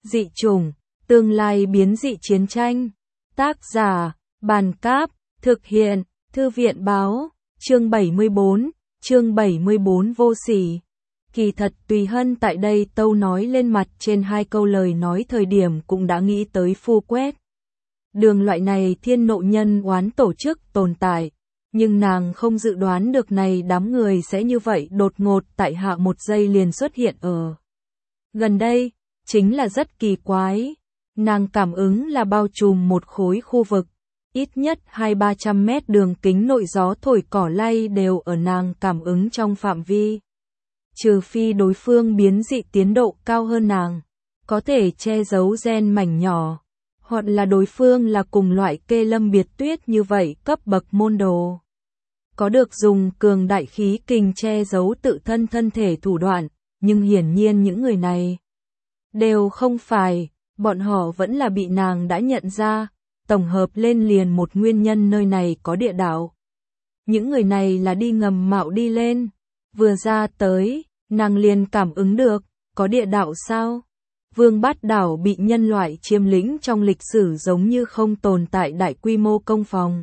Dị chủng, tương lai biến dị chiến tranh. Tác giả, Bàn Cáp, thực hiện, Thư viện Báo, chương 74 vô sỉ. Kỳ thật Tùy Hân tại đây Tâu nói lên mặt trên hai câu lời nói thời điểm cũng đã nghĩ tới Phu Quét Đường loại này thiên nộ nhân oán tổ chức tồn tại, nhưng nàng không dự đoán được này đám người sẽ như vậy đột ngột tại hạ một giây liền xuất hiện ở gần đây, chính là rất kỳ quái. Nàng cảm ứng là bao trùm một khối khu vực, ít nhất 200-300 mét đường kính nội gió thổi cỏ lay đều ở nàng cảm ứng trong phạm vi. Trừ phi đối phương biến dị tiến độ cao hơn nàng, có thể che giấu gen mảnh nhỏ, hoặc là đối phương là cùng loại Kê Lâm Biệt Tuyết như vậy cấp bậc môn đồ. Có được dùng cường đại khí kình che giấu tự thân thân thể thủ đoạn, nhưng hiển nhiên những người này đều không phải, bọn họ vẫn là bị nàng đã nhận ra, tổng hợp lên liền một nguyên nhân nơi này có địa đạo. Những người này là đi ngầm mạo đi lên, vừa ra tới, nàng liền cảm ứng được, có địa đạo sao? Vương Bát Đảo bị nhân loại chiếm lĩnh trong lịch sử giống như không tồn tại đại quy mô công phòng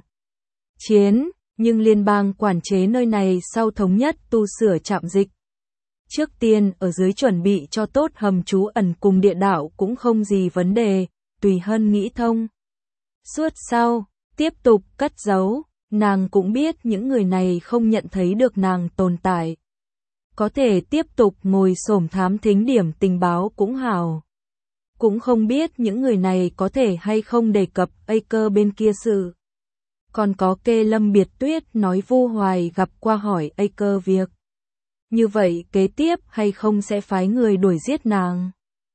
chiến, nhưng liên bang quản chế nơi này sau thống nhất tu sửa trạm dịch. Trước tiên ở dưới chuẩn bị cho tốt hầm trú ẩn cùng địa đạo cũng không gì vấn đề, Tùy Hân nghĩ thông. Suốt sau, tiếp tục cất giấu, nàng cũng biết những người này không nhận thấy được nàng tồn tại. Có thể tiếp tục ngồi xổm thám thính điểm tình báo cũng hảo. Cũng không biết những người này có thể hay không đề cập Acre bên kia sự. Còn có Kê Lâm Biệt Tuyết nói Vu Hoài gặp qua hỏi Acre việc. Như vậy kế tiếp hay không sẽ phái người đuổi giết nàng.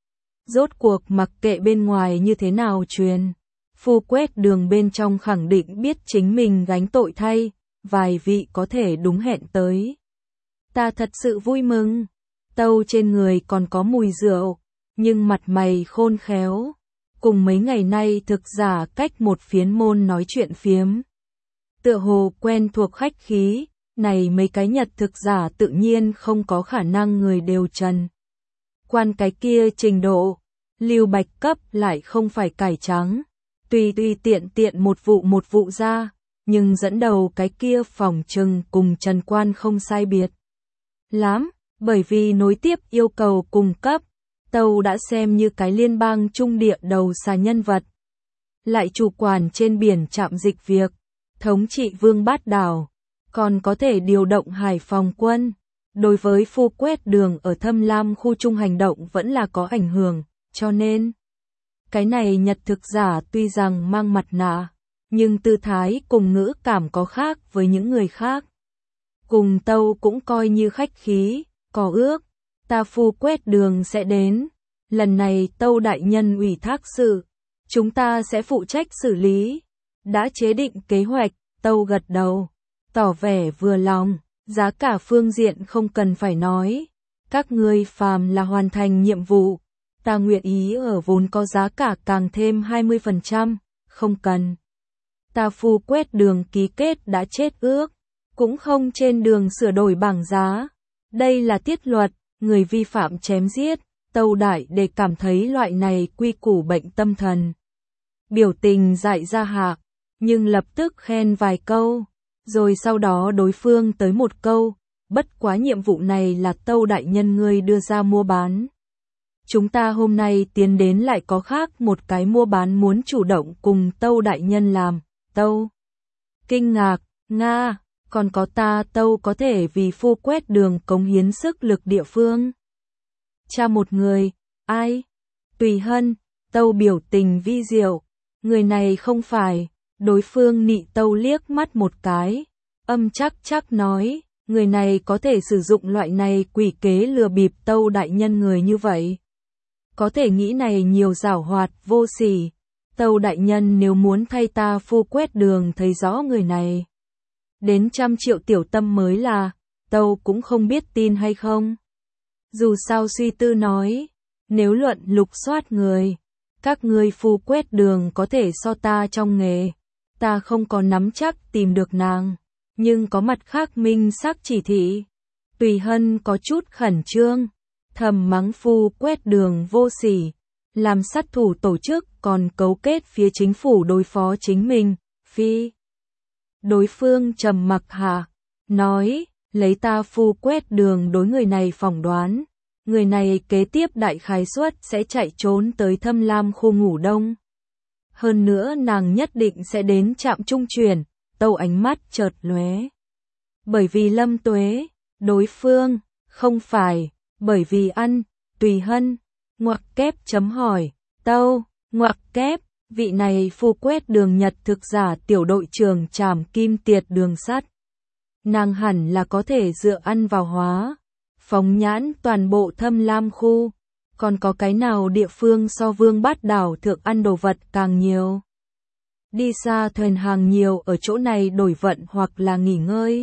Rốt cuộc mặc kệ bên ngoài như thế nào truyền, Phu Quét Đường bên trong khẳng định biết chính mình gánh tội thay, vài vị có thể đúng hẹn tới. Ta thật sự vui mừng. Tâu trên người còn có mùi rượu, nhưng mặt mày khôn khéo, cùng mấy ngày nay thực giả cách một phiến môn nói chuyện phiếm. Tựa hồ quen thuộc khách khí, này mấy cái nhật thực giả tự nhiên không có khả năng người đều trần. Quan cái kia trình độ, Lưu Bạch cấp lại không phải cải trắng, tùy tiện một vụ ra, nhưng dẫn đầu cái kia phỏng chừng cùng Trần Quan không sai biệt lắm, bởi vì nối tiếp yêu cầu cung cấp, Tâu đã xem như cái liên bang trung địa đầu xà nhân vật. Lại chủ quản trên biển trạm dịch việc, thống trị Vương Bát Đảo, còn có thể điều động Hải Phòng quân. Đối với Phu Quét Đường ở Thâm Lam khu trung hành động vẫn là có ảnh hưởng, cho nên cái này nhật thực giả tuy rằng mang mặt nạ, nhưng tư thái cùng ngữ cảm có khác với những người khác. Cùng Tâu cũng coi như khách khí, có ước, ta Phu Quét Đường sẽ đến, lần này Tâu đại nhân ủy thác sự, chúng ta sẽ phụ trách xử lý. Đã chế định kế hoạch, Tâu gật đầu, tỏ vẻ vừa lòng, giá cả phương diện không cần phải nói. Các ngươi phàm là hoàn thành nhiệm vụ, ta nguyện ý ở vốn có giá cả càng thêm 20%, không cần. Ta Phu Quét Đường ký kết đã chết ước, cũng không trên đường sửa đổi bảng giá. Đây là tiết luật, người vi phạm chém giết, Tâu đại để cảm thấy loại này quy củ bệnh tâm thần. Biểu tình dại ra hạ, nhưng lập tức khen vài câu, rồi sau đó đối phương tới một câu, bất quá nhiệm vụ này là Tâu đại nhân ngươi đưa ra mua bán. Chúng ta hôm nay tiến đến lại có khác một cái mua bán muốn chủ động cùng Tâu đại nhân làm. Tâu kinh ngạc, Nga, còn có ta Tâu có thể vì Phu Quét Đường cống hiến sức lực địa phương. Cha một người, ai? Tùy Hân, Tâu biểu tình vi diệu, người này không phải, đối phương nị Tâu liếc mắt một cái, chắc nói, người này có thể sử dụng loại này quỷ kế lừa bịp Tâu đại nhân người như vậy. Có thể nghĩ này nhiều giảo hoạt, vô sỉ, Tâu đại nhân nếu muốn thay ta Phu Quét Đường thấy rõ người này. Đến 100 triệu tiểu tâm mới là, Tâu cũng không biết tin hay không. Dù sao suy tư nói, nếu luận lục soát người, các ngươi Phu Quét Đường có thể so ta trong nghề, ta không có nắm chắc tìm được nàng, nhưng có mặt khác minh xác chỉ thị. Tùy Hân có chút khẩn trương, thầm mắng Phu Quét Đường vô sỉ, làm sát thủ tổ chức còn cấu kết phía chính phủ đối phó chính mình, phi. Đối phương trầm mặc hạ, nói, lấy ta Phu Quét Đường đối người này phỏng đoán, người này kế tiếp đại khái suất sẽ chạy trốn tới Thâm Lam khu ngủ đông. Hơn nữa nàng nhất định sẽ đến trạm trung chuyển, Tâu ánh mắt chợt lóe. Bởi vì Lâm Tuế, đối phương, không phải, bởi vì ăn, Tùy Hân, ngoặc kép chấm hỏi, Tâu, ngoặc kép, vị này Phu Quét Đường Nhật thực giả tiểu đội trưởng trảm kim tiệt đường sắt. Nàng hẳn là có thể dựa ăn vào hóa, phóng nhãn toàn bộ Thâm Lam khu, còn có cái nào địa phương so Vương Bát Đảo thượng ăn đồ vật càng nhiều. Đi xa thuyền hàng nhiều ở chỗ này đổi vận hoặc là nghỉ ngơi.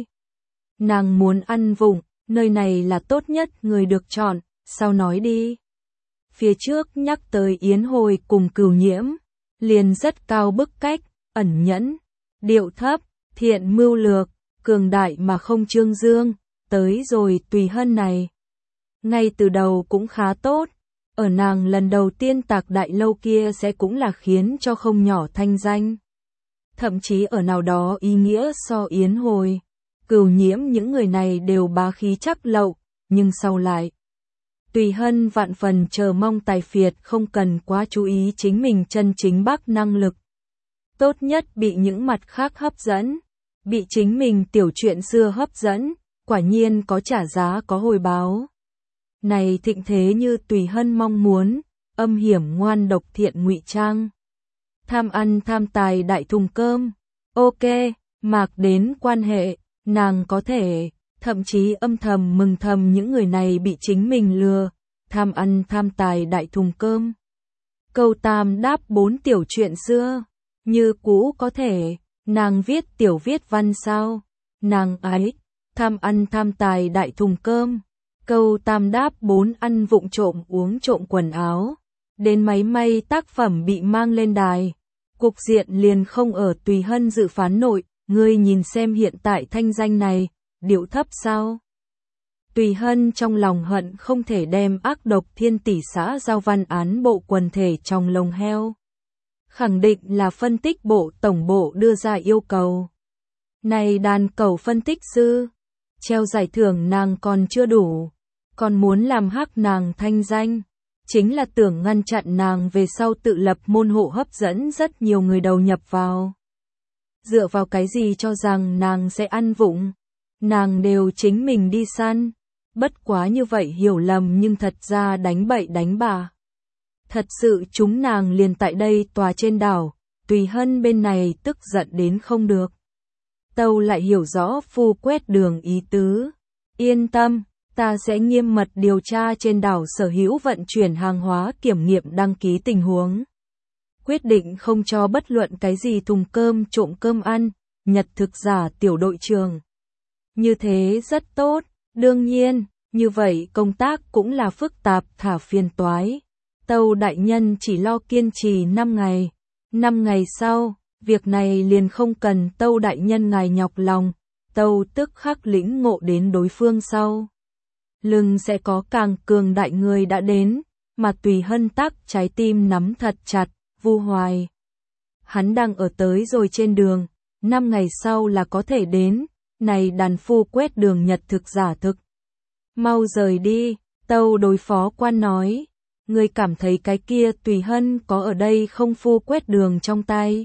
Nàng muốn ăn vùng, nơi này là tốt nhất người được chọn, sao nói đi. Phía trước nhắc tới Yến Hồi cùng Cửu Nhiễm, liền rất cao bức cách, ẩn nhẫn, điệu thấp, thiện mưu lược, cường đại mà không trương dương, tới rồi Tùy Hân này. Ngay từ đầu cũng khá tốt, ở nàng lần đầu tiên tạc đại lâu kia sẽ cũng là khiến cho không nhỏ thanh danh. Thậm chí ở nào đó ý nghĩa so Yến Hồi, Cửu Nhiễm những người này đều bá khí chắc lậu, nhưng sau lại. Tùy Hân vạn phần chờ mong tài phiệt không cần quá chú ý chính mình chân chính bác năng lực. Tốt nhất bị những mặt khác hấp dẫn, bị chính mình tiểu chuyện xưa hấp dẫn, quả nhiên có trả giá có hồi báo. Này thịnh thế như Tùy Hân mong muốn, âm hiểm ngoan độc thiện ngụy trang. Tham ăn tham tài đại thùng cơm, ok, mạc đến quan hệ, nàng có thể, thậm chí âm thầm mừng thầm những người này bị chính mình lừa, tham ăn tham tài đại thùng cơm. Câu tam đáp bốn tiểu chuyện xưa, như cũ có thể, nàng viết tiểu viết văn sao, nàng ấy, tham ăn tham tài đại thùng cơm. Câu tam đáp bốn ăn vụng trộm uống trộm quần áo, đến máy may tác phẩm bị mang lên đài. Cục diện liền không ở Tùy Hân dự phán nội, ngươi nhìn xem hiện tại thanh danh này, điệu thấp sao? Tùy Hân trong lòng hận không thể đem ác độc thiên tỷ xã giao văn án bộ quần thể trong lồng heo. Khẳng định là phân tích bộ tổng bộ đưa ra yêu cầu. Này đàn cẩu phân tích sư, treo giải thưởng nàng còn chưa đủ, còn muốn làm hắc nàng thanh danh. Chính là tưởng ngăn chặn nàng về sau tự lập môn hộ hấp dẫn rất nhiều người đầu nhập vào. Dựa vào cái gì cho rằng nàng sẽ ăn vụng, nàng đều chính mình đi săn, bất quá như vậy hiểu lầm nhưng thật ra đánh bậy đánh bạ. Thật sự chúng nàng liền tại đây tòa trên đảo, Tùy Hân bên này tức giận đến không được. Tâu lại hiểu rõ Phu Quét Đường ý tứ, yên tâm. Ta sẽ nghiêm mật điều tra trên đảo sở hữu vận chuyển hàng hóa kiểm nghiệm đăng ký tình huống. Quyết định không cho bất luận cái gì thùng cơm trộm cơm ăn, Nhật thực giả tiểu đội trưởng. Như thế rất tốt, đương nhiên, như vậy công tác cũng là phức tạp thả phiền toái. Tâu đại nhân chỉ lo kiên trì 5 ngày. 5 ngày sau, việc này liền không cần Tâu đại nhân ngài nhọc lòng. Tâu tức khắc lĩnh ngộ đến đối phương sau. Lưng sẽ có càng cường đại người đã đến, mà Tùy Hân tắc trái tim nắm thật chặt, Vu Hoài. Hắn đang ở tới rồi trên đường, 5 ngày sau là có thể đến, này đàn Phu Quét Đường Nhật thực giả thực. Mau rời đi, Tâu đối phó quan nói, người cảm thấy cái kia Tùy Hân có ở đây không Phu Quét Đường trong tay.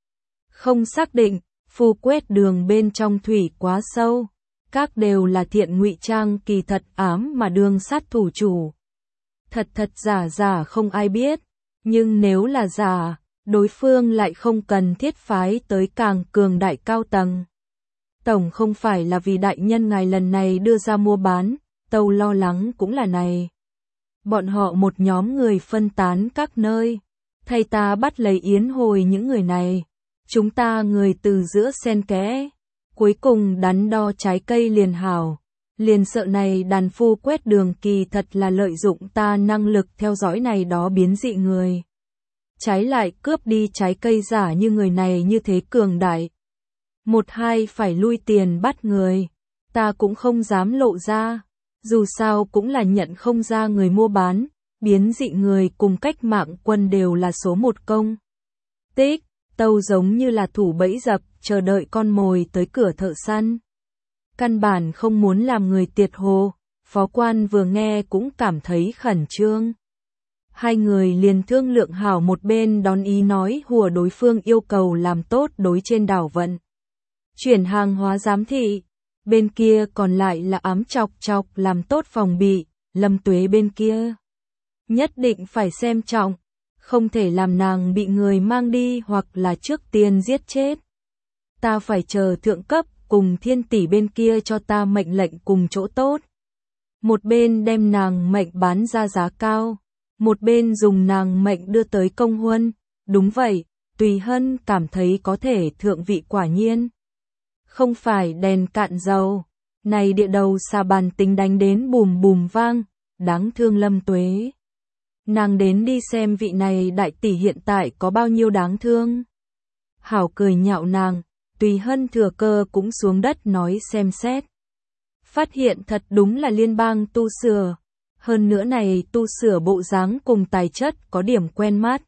Không xác định, Phu Quét Đường bên trong thủy quá sâu. Các đều là thiện ngụy trang kỳ thật ám mà đương sát thủ chủ. Thật giả giả không ai biết, nhưng nếu là giả, đối phương lại không cần thiết phái tới càng cường đại cao tầng. Tổng không phải là vì đại nhân ngài lần này đưa ra mua bán, Tâu lo lắng cũng là này. Bọn họ một nhóm người phân tán các nơi, thay ta bắt lấy Yến Hồi những người này, chúng ta người từ giữa xen kẽ. Cuối cùng đắn đo trái cây liền hảo, liền sợ này đàn Phu Quét Đường kỳ thật là lợi dụng ta năng lực theo dõi này đó biến dị người. Trái lại cướp đi trái cây giả như người này như thế cường đại. Một hai phải lui tiền bắt người, ta cũng không dám lộ ra, dù sao cũng là nhận không ra người mua bán, biến dị người cùng cách mạng quân đều là số một công. Tích, Tâu giống như là thủ bẫy dập, chờ đợi con mồi tới cửa thợ săn. Căn bản không muốn làm người tiệt hồ, phó quan vừa nghe cũng cảm thấy khẩn trương. Hai người liền thương lượng hảo một bên đón ý nói hùa đối phương yêu cầu làm tốt đối trên đảo vận. Chuyển hàng hóa giám thị, bên kia còn lại là ám chọc chọc làm tốt phòng bị, Lâm Tuế bên kia. Nhất định phải xem trọng, không thể làm nàng bị người mang đi hoặc là trước tiên giết chết. Ta phải chờ thượng cấp cùng Thiên tỷ bên kia cho ta mệnh lệnh cùng chỗ tốt. Một bên đem nàng mệnh bán ra giá cao, một bên dùng nàng mệnh đưa tới công huân. Đúng vậy, Tùy Hân cảm thấy có thể thượng vị quả nhiên. Không phải đèn cạn dầu, này địa đầu xà bàn tính đánh đến bùm bùm vang, đáng thương Lâm Tuế. Nàng đến đi xem vị này đại tỷ hiện tại có bao nhiêu đáng thương. Hảo cười nhạo nàng, Tùy Hân thừa cơ cũng xuống đất nói xem xét. Phát hiện thật đúng là liên bang tu sửa. Hơn nữa này tu sửa bộ dáng cùng tài chất có điểm quen mắt.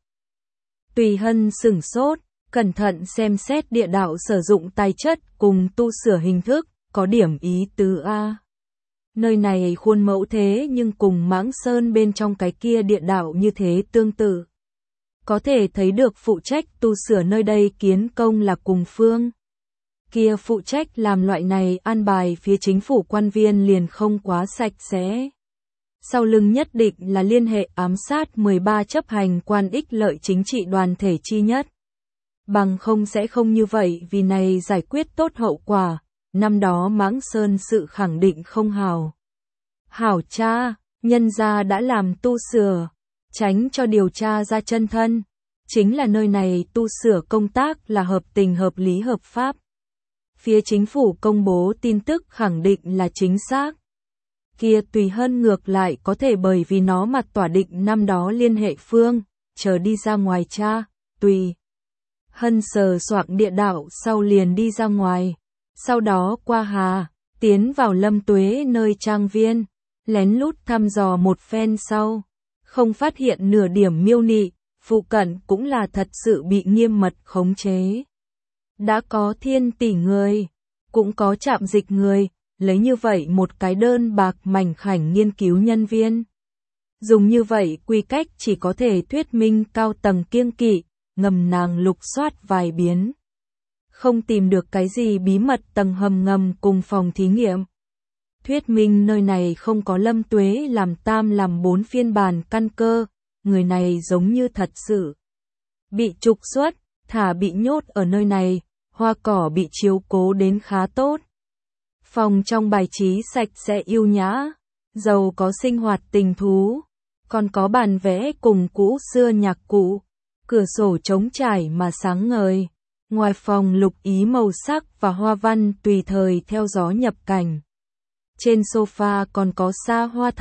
Tùy Hân sửng sốt, cẩn thận xem xét địa đạo sử dụng tài chất cùng tu sửa hình thức, có điểm ý tứ A. Nơi này khuôn mẫu thế nhưng cùng Mãng Sơn bên trong cái kia địa đạo như thế tương tự. Có thể thấy được phụ trách tu sửa nơi đây kiến công là cùng phương. Kia phụ trách làm loại này an bài phía chính phủ quan viên liền không quá sạch sẽ. Sau lưng nhất định là liên hệ ám sát 13 chấp hành quan ích lợi chính trị đoàn thể chi nhất. Bằng không sẽ không như vậy vì này giải quyết tốt hậu quả, năm đó Mãng Sơn sự khẳng định không hào. Hảo cha, nhân gia đã làm tu sửa, tránh cho điều tra ra chân thân. Chính là nơi này tu sửa công tác là hợp tình hợp lý hợp pháp. Phía chính phủ công bố tin tức khẳng định là chính xác. Kia Tùy Hân ngược lại có thể bởi vì nó mà tỏa định năm đó liên hệ phương, chờ đi ra ngoài cha, Tùy Hân sờ soạng địa đạo sau liền đi ra ngoài, sau đó qua hà, tiến vào Lâm Tuế nơi trang viên, lén lút thăm dò một phen sau, không phát hiện nửa điểm miêu nị, phụ cận cũng là thật sự bị nghiêm mật khống chế. Đã có Thiên tỷ người, cũng có Trạm Dịch người, lấy như vậy một cái đơn bạc mảnh khảnh nghiên cứu nhân viên. Dùng như vậy quy cách chỉ có thể thuyết minh cao tầng kiêng kỵ, ngầm nàng lục soát vài biến. Không tìm được cái gì bí mật tầng hầm ngầm cùng phòng thí nghiệm. Thuyết minh nơi này không có Lâm Tuế làm 3 làm 4 phiên bản căn cơ, người này giống như thật sự. Bị trục xuất, thả bị nhốt ở nơi này, hoa cỏ bị chiếu cố đến khá tốt. Phòng trong bài trí sạch sẽ yêu nhã, giàu có sinh hoạt tình thú, còn có bàn vẽ cùng cũ xưa nhạc cụ, cửa sổ trống trải mà sáng ngời. Ngoài phòng lục ý màu sắc và hoa văn tùy thời theo gió nhập cảnh. Trên sofa còn có sa hoa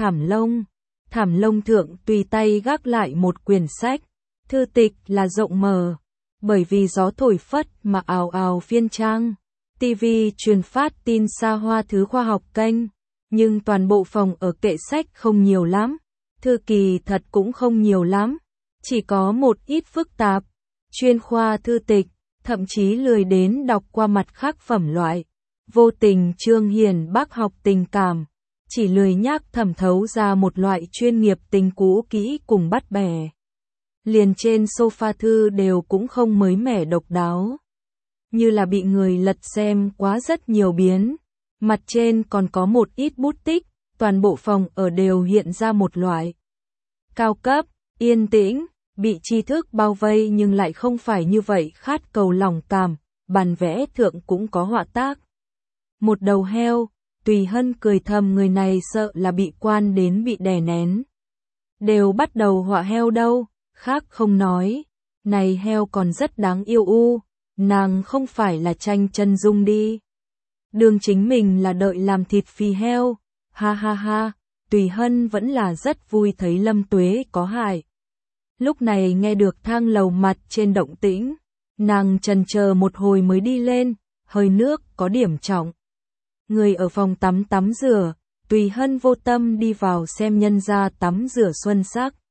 thảm lông thượng tùy tay gác lại một quyển sách, thư tịch là rộng mở, bởi vì gió thổi phất mà ào ào phiên trang. TV truyền phát tin xa hoa thứ khoa học kênh, nhưng toàn bộ phòng ở kệ sách không nhiều lắm, thư kỳ thật cũng không nhiều lắm, chỉ có một ít phức tạp, chuyên khoa thư tịch, thậm chí lười đến đọc qua mặt khác phẩm loại, vô tình Trương Hiền Bắc học tình cảm, chỉ lười nhác thẩm thấu ra một loại chuyên nghiệp tình cũ kỹ cùng bắt bẻ. Liền trên sofa thư đều cũng không mới mẻ độc đáo. Như là bị người lật xem quá rất nhiều biến, mặt trên còn có một ít bút tích, toàn bộ phòng ở đều hiện ra một loại cao cấp, yên tĩnh, bị tri thức bao vây nhưng lại không phải như vậy khát cầu lòng cảm, bàn vẽ thượng cũng có họa tác. Một đầu heo, Tùy Hân cười thầm người này sợ là bị quan đến bị đè nén. Đều bắt đầu họa heo đâu, khác không nói, này heo còn rất đáng yêu nàng không phải là tranh chân dung đi. Đường chính mình là đợi làm thịt phi heo, ha ha ha, Tùy Hân vẫn là rất vui thấy Lâm Tuế có hại. Lúc này nghe được thang lầu mặt trên động tĩnh, nàng chần chờ một hồi mới đi lên, hơi nước có điểm trọng. Người ở phòng tắm rửa, Tùy Hân vô tâm đi vào xem nhân gia tắm rửa xuân sắc.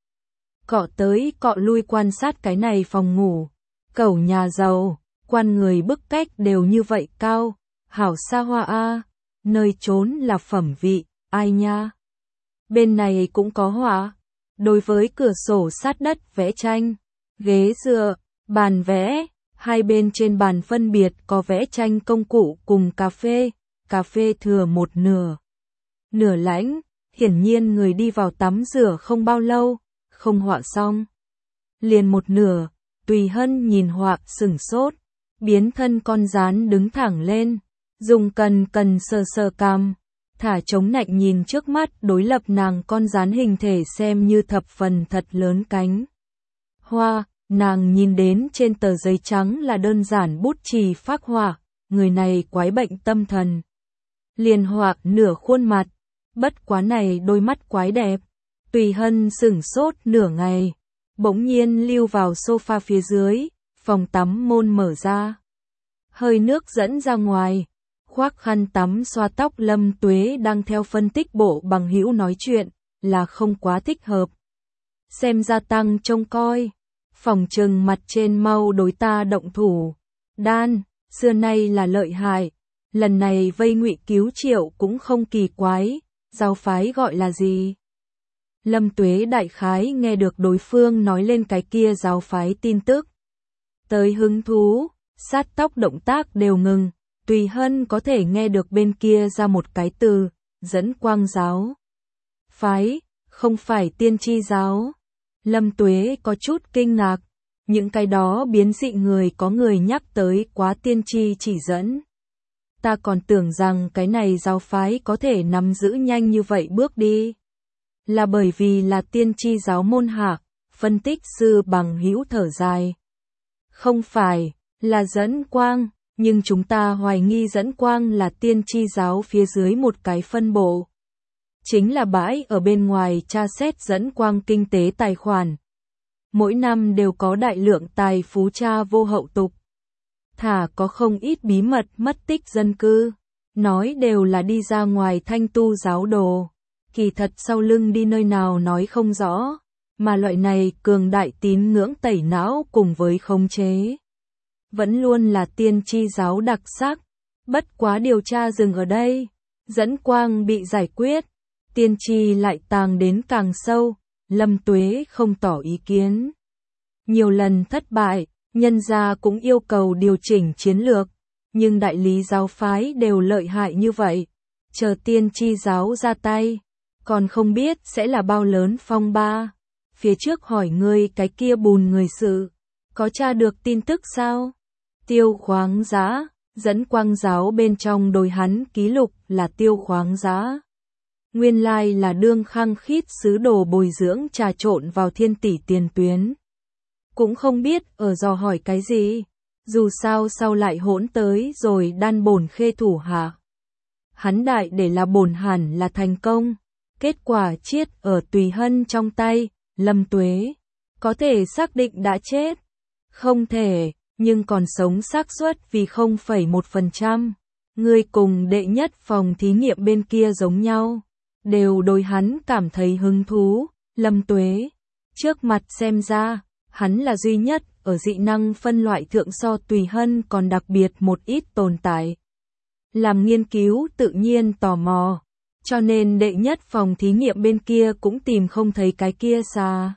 cọ tới cọ lui quan sát cái này phòng ngủ. Cẩu nhà giàu, quan người bức cách đều như vậy cao, hảo xa hoa a, nơi trốn là phẩm vị, ai nha. Bên này cũng có họa, đối với cửa sổ sát đất vẽ tranh, ghế dựa, bàn vẽ, hai bên trên bàn phân biệt có vẽ tranh công cụ cùng cà phê thừa một nửa. Nửa lãnh, hiển nhiên người đi vào tắm rửa không bao lâu, không họa xong. Liền một nửa, Tùy Hân nhìn họa sửng sốt, biến thân con rán đứng thẳng lên, dùng cần sờ sờ cằm, thả chống nạnh nhìn trước mắt đối lập nàng con rán hình thể xem như thập phần thật lớn cánh. Hoa, nàng nhìn đến trên tờ giấy trắng là đơn giản bút chì phác họa, người này quái bệnh tâm thần. Liền họa nửa khuôn mặt, bất quá này đôi mắt quái đẹp. Tùy Hân sửng sốt nửa ngày, bỗng nhiên lưu vào sofa phía dưới, phòng tắm môn mở ra. Hơi nước dẫn ra ngoài, khoác khăn tắm xoa tóc Lâm Tuế đang theo phân tích bộ bằng hữu nói chuyện, là không quá thích hợp. Xem ra tăng trông coi, phòng trừng mặt trên mau đối ta động thủ. Đan, xưa nay là lợi hại, lần này vây Ngụy cứu Triệu cũng không kỳ quái, giáo phái gọi là gì? Lâm Tuế đại khái nghe được đối phương nói lên cái kia giáo phái tin tức. Tới hứng thú, sát tóc động tác đều ngừng, Tùy Hân có thể nghe được bên kia ra một cái từ, dẫn quang giáo. Phái, không phải tiên tri giáo. Lâm Tuế có chút kinh ngạc, những cái đó biến dị người có người nhắc tới quá tiên tri chỉ dẫn. Ta còn tưởng rằng cái này giáo phái có thể nắm giữ nhanh như vậy bước đi. Là bởi vì là tiên tri giáo môn hạ, phân tích sư bằng hữu thở dài. Không phải, là dẫn quang, nhưng chúng ta hoài nghi dẫn quang là tiên tri giáo phía dưới một cái phân bộ. Chính là bãi ở bên ngoài tra xét dẫn quang kinh tế tài khoản. Mỗi năm đều có đại lượng tài phú tra vô hậu tục. Thả có không ít bí mật mất tích dân cư, nói đều là đi ra ngoài thanh tu giáo đồ. Kỳ thật sau lưng đi nơi nào nói không rõ, mà loại này cường đại tín ngưỡng tẩy não cùng với khống chế. Vẫn luôn là tiên tri giáo đặc sắc, bất quá điều tra dừng ở đây, dẫn quang bị giải quyết, tiên tri lại tàng đến càng sâu, Lâm Tuế không tỏ ý kiến. Nhiều lần thất bại, nhân gia cũng yêu cầu điều chỉnh chiến lược, nhưng đại lý giáo phái đều lợi hại như vậy, chờ tiên tri giáo ra tay, còn không biết sẽ là bao lớn phong ba. Phía trước hỏi ngươi cái kia bùn người sự, có tra được tin tức sao? Tiêu khoáng giá, dẫn quang giáo bên trong đồi hắn ký lục là tiêu khoáng giá. Nguyên lai là đương khăng khít sứ đồ bồi dưỡng trà trộn vào thiên tỷ tiền tuyến. Cũng không biết ở dò hỏi cái gì, dù sao sau lại hỗn tới rồi đan bổn khê thủ hạ. Hắn đại để là bổn hẳn là thành công, kết quả chiết ở Tùy Hân trong tay, Lâm Tuế. Có thể xác định đã chết? Không thể, nhưng còn sống xác suất vì 0,1%. Người cùng đệ nhất phòng thí nghiệm bên kia giống nhau, đều đối hắn cảm thấy hứng thú, Lâm Tuế. Trước mặt xem ra, hắn là duy nhất ở dị năng phân loại thượng so Tùy Hân còn đặc biệt một ít tồn tại. Làm nghiên cứu tự nhiên tò mò, cho nên đệ nhất phòng thí nghiệm bên kia cũng tìm không thấy cái kia xa.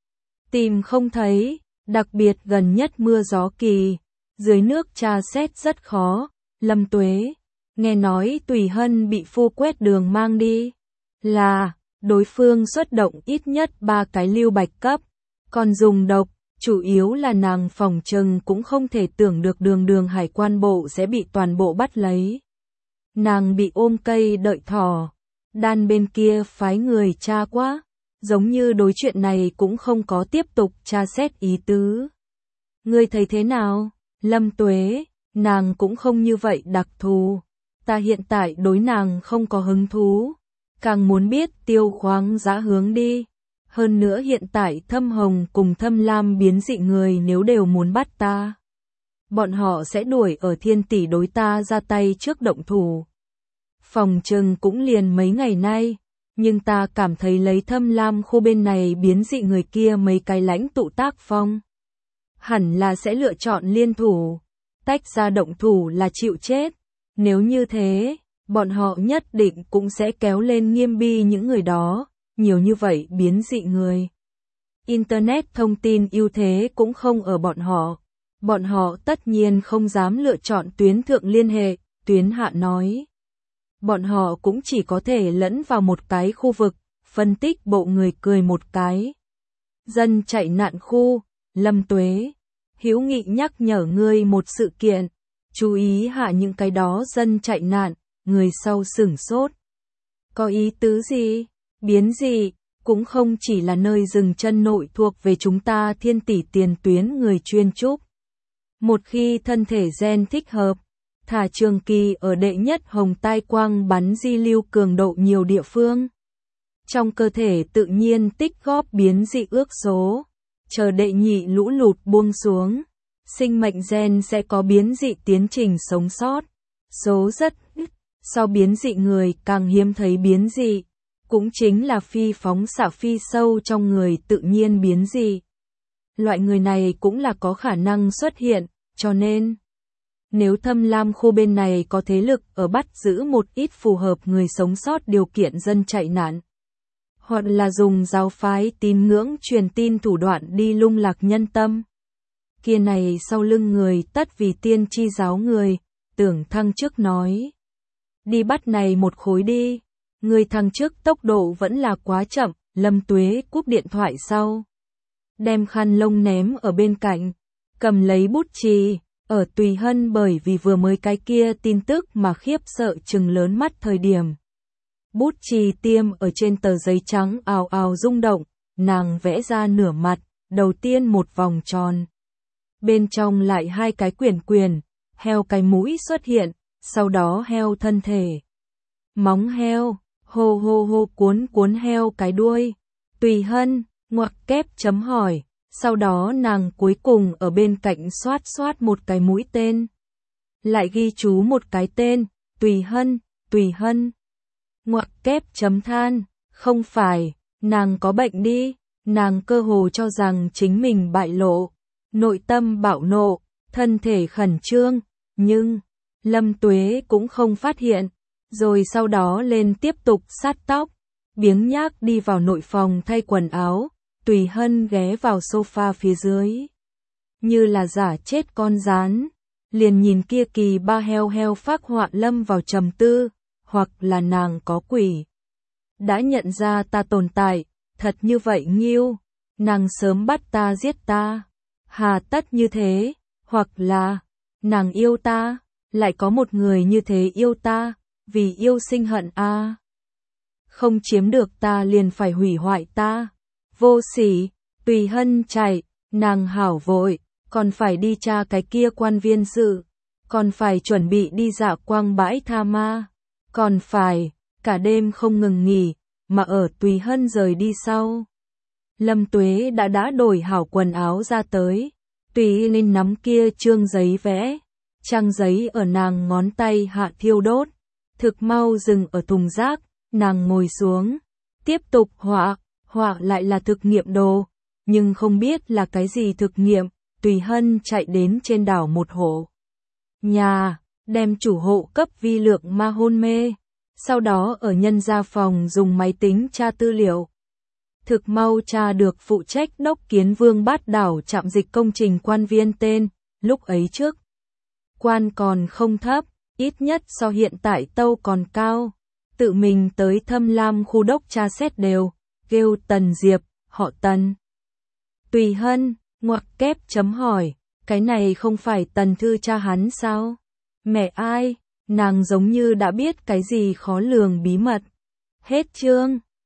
Tìm không thấy, đặc biệt gần nhất mưa gió kỳ, dưới nước tra xét rất khó, Lâm Tuế. Nghe nói Tùy Hân bị phu quét đường mang đi, là đối phương xuất động ít nhất 3 cái lưu bạch cấp, còn dùng độc, chủ yếu là nàng phòng trừng cũng không thể tưởng được đường hải quan bộ sẽ bị toàn bộ bắt lấy. Nàng bị ôm cây đợi thỏ, đan bên kia phái người tra quá, giống như đối chuyện này cũng không có tiếp tục tra xét ý tứ. Ngươi thấy thế nào? Lâm Tuế, nàng cũng không như vậy đặc thù. Ta hiện tại đối nàng không có hứng thú, càng muốn biết tiêu khoáng giá hướng đi. Hơn nữa hiện tại Thâm Hồng cùng Thâm Lam biến dị người nếu đều muốn bắt ta, bọn họ sẽ đuổi ở thiên tỷ đối ta ra tay trước động thủ. Phòng trừng cũng liền mấy ngày nay, Nhưng ta cảm thấy lấy Thâm Lam khu bên này biến dị người kia mấy cái lãnh tụ tác phong. Hẳn là sẽ lựa chọn liên thủ, tách ra động thủ là chịu chết. Nếu như thế, bọn họ nhất định cũng sẽ kéo lên nghiêm bi những người đó, nhiều như vậy biến dị người. Internet thông tin ưu thế cũng không ở bọn họ. Bọn họ tất nhiên không dám lựa chọn tuyến thượng liên hệ, tuyến hạ nói. Bọn họ cũng chỉ có thể lẫn vào một cái khu vực, phân tích bộ người cười một cái. Dân chạy nạn khu, Lâm Tuế. Hữu Nghị nhắc nhở ngươi một sự kiện. Chú ý hạ những cái đó dân chạy nạn, người sau sửng sốt. Có ý tứ gì? Biến dị, cũng không chỉ là nơi dừng chân nội thuộc về chúng ta thiên tỷ tiền tuyến người chuyên trúc. Một khi thân thể gen thích hợp, thả trường kỳ ở đệ nhất hồng tai quang bắn di lưu cường độ nhiều địa phương. Trong cơ thể tự nhiên tích góp biến dị ước số, chờ đệ nhị lũ lụt buông xuống, sinh mệnh gen sẽ có biến dị tiến trình sống sót. Số rất ít, so biến dị người càng hiếm thấy biến dị, cũng chính là phi phóng xạ phi sâu trong người tự nhiên biến dị. Loại người này cũng là có khả năng xuất hiện, cho nên nếu Thâm Lam khu bên này có thế lực ở bắt giữ một ít phù hợp người sống sót điều kiện dân chạy nạn, hoặc là dùng giáo phái tín ngưỡng truyền tin thủ đoạn đi lung lạc nhân tâm, kia này sau lưng người tất vì tiên tri giáo người, Tưởng Thăng trước nói. Đi bắt này một khối đi, người thăng trước tốc độ vẫn là quá chậm, Lâm Tuế cúp điện thoại sau. Đem khăn lông ném ở bên cạnh, cầm lấy bút chì, ở Tùy Hân bởi vì vừa mới cái kia tin tức mà khiếp sợ trừng lớn mắt thời điểm. Bút chì tiêm ở trên tờ giấy trắng ào ào rung động, nàng vẽ ra nửa mặt, đầu tiên một vòng tròn. Bên trong lại hai cái quyển quyển, heo cái mũi xuất hiện, sau đó heo thân thể. Móng heo, hô hô hô cuốn cuốn heo cái đuôi. Tùy Hân, ngoặc kép chấm hỏi, sau đó nàng cuối cùng ở bên cạnh xoát xoát một cái mũi tên. Lại ghi chú một cái tên, Tùy Hân. Ngoặc kép chấm than, không phải, nàng có bệnh đi, nàng cơ hồ cho rằng chính mình bại lộ, nội tâm bạo nộ, thân thể khẩn trương, nhưng Lâm Tuế cũng không phát hiện, rồi sau đó lên tiếp tục sát tóc, biếng nhác đi vào nội phòng thay quần áo, Tùy Hân ghé vào sofa phía dưới, như là giả chết con rán, liền nhìn kia kỳ ba heo phác họa lâm vào trầm tư. Hoặc là nàng có quỷ. Đã nhận ra ta tồn tại, thật như vậy Nghiêu, nàng sớm bắt ta giết ta. Hà tất như thế, hoặc là, nàng yêu ta, lại có một người như thế yêu ta, vì yêu sinh hận a. Không chiếm được ta liền phải hủy hoại ta. Vô sỉ, Tùy Hân chạy, nàng hảo vội, còn phải đi tra cái kia quan viên sự, còn phải chuẩn bị đi dạo quang bãi tha ma. Còn phải, cả đêm không ngừng nghỉ, mà ở Tùy Hân rời đi sau. Lâm Tuế đã đổi hảo quần áo ra tới, Tùy Linh nắm kia trương giấy vẽ, trang giấy ở nàng ngón tay hạ thiêu đốt, thực mau dừng ở thùng rác, nàng ngồi xuống, tiếp tục họa lại là thực nghiệm đồ, nhưng không biết là cái gì thực nghiệm, Tùy Hân chạy đến trên đảo một hộ nhà. Đem chủ hộ cấp vi lượng ma hôn mê, sau đó ở nhân gia phòng dùng máy tính tra tư liệu. Thực mau tra được phụ trách đốc Kiến Vương Bát Đảo trạm dịch công trình quan viên tên, lúc ấy trước. Quan còn không thấp, ít nhất so hiện tại tâu còn cao. Tự mình tới Thâm Lam khu đốc tra xét đều, kêu Tần Diệp, họ Tần. Tùy Hân, ngoặc kép chấm hỏi, cái này không phải Tần Thư cha hắn sao? Mẹ ai, nàng giống như đã biết cái gì khó lường bí mật. Hết chương.